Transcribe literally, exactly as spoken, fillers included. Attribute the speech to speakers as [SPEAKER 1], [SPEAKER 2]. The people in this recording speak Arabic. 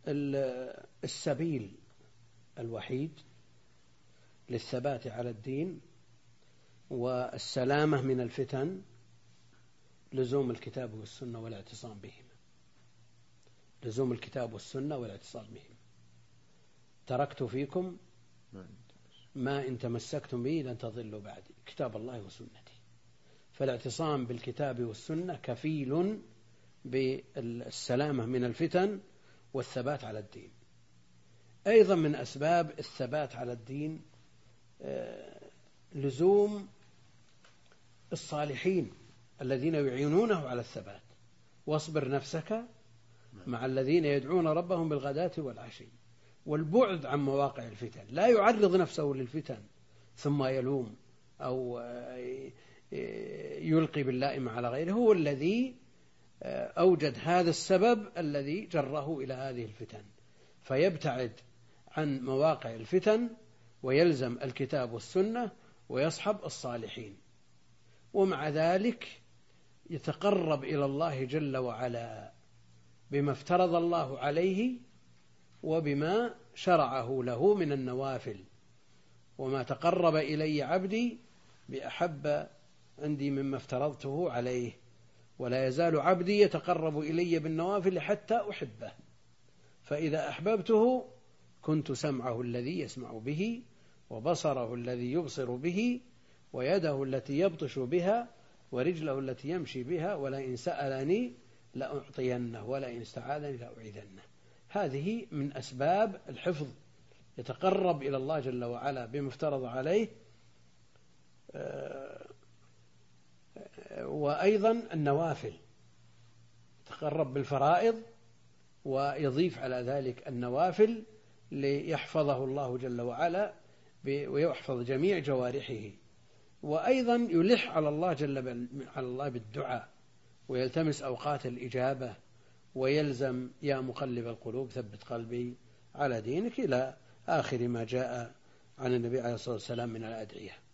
[SPEAKER 1] السبيل الوحيد للثبات على الدين والسلامة من الفتن لزوم الكتاب والسنة والاعتصام بهما. لزوم الكتاب والسنة والاعتصام بهما. تركت فيكم ما إن تمسكتم به لن تضلوا بعدي، كتاب الله وسنتي. فالاعتصام بالكتاب والسنة كفيل بالسلامة من الفتن والثبات على الدين. أيضا من أسباب الثبات على الدين لزوم الصالحين الذين يعينونه على الثبات. واصبر نفسك مع الذين يدعون ربهم بالغداة والعشي. والبعد عن مواقع الفتن، لا يعرض نفسه للفتن ثم يلوم أو يلقي باللائم على غيره، هو الذي أوجد هذا السبب الذي جره إلى هذه الفتن، فيبتعد عن مواقع الفتن ويلزم الكتاب والسنة ويصحب الصالحين، ومع ذلك يتقرب إلى الله جل وعلا بما افترض الله عليه وبما شرعه له من النوافل. وما تقرب إلي عبدي بأحب عندي مما افترضته عليه، ولا يزال عبدي يتقرب إلي بالنوافل حتى أحبه، فإذا أحببته كنت سمعه الذي يسمع به، وبصره الذي يبصر به، ويده التي يبطش بها، ورجله التي يمشي بها، ولئن سألني لأعطينه، ولئن استعاذني لأعيذنه. هذه من أسباب الحفظ، يتقرب إلى الله جل وعلا بما افترض عليه. وأيضا النوافل، يتقرب بالفرائض ويضيف على ذلك النوافل ليحفظه الله جل وعلا ويحفظ جميع جوارحه. وأيضا يلح على الله جل على الله بالدعاء، ويلتمس أوقات الإجابة، ويلزم يا مقلب القلوب ثبت قلبي على دينك إلى آخر ما جاء عن النبي عليه الصلاة والسلام من الأدعية.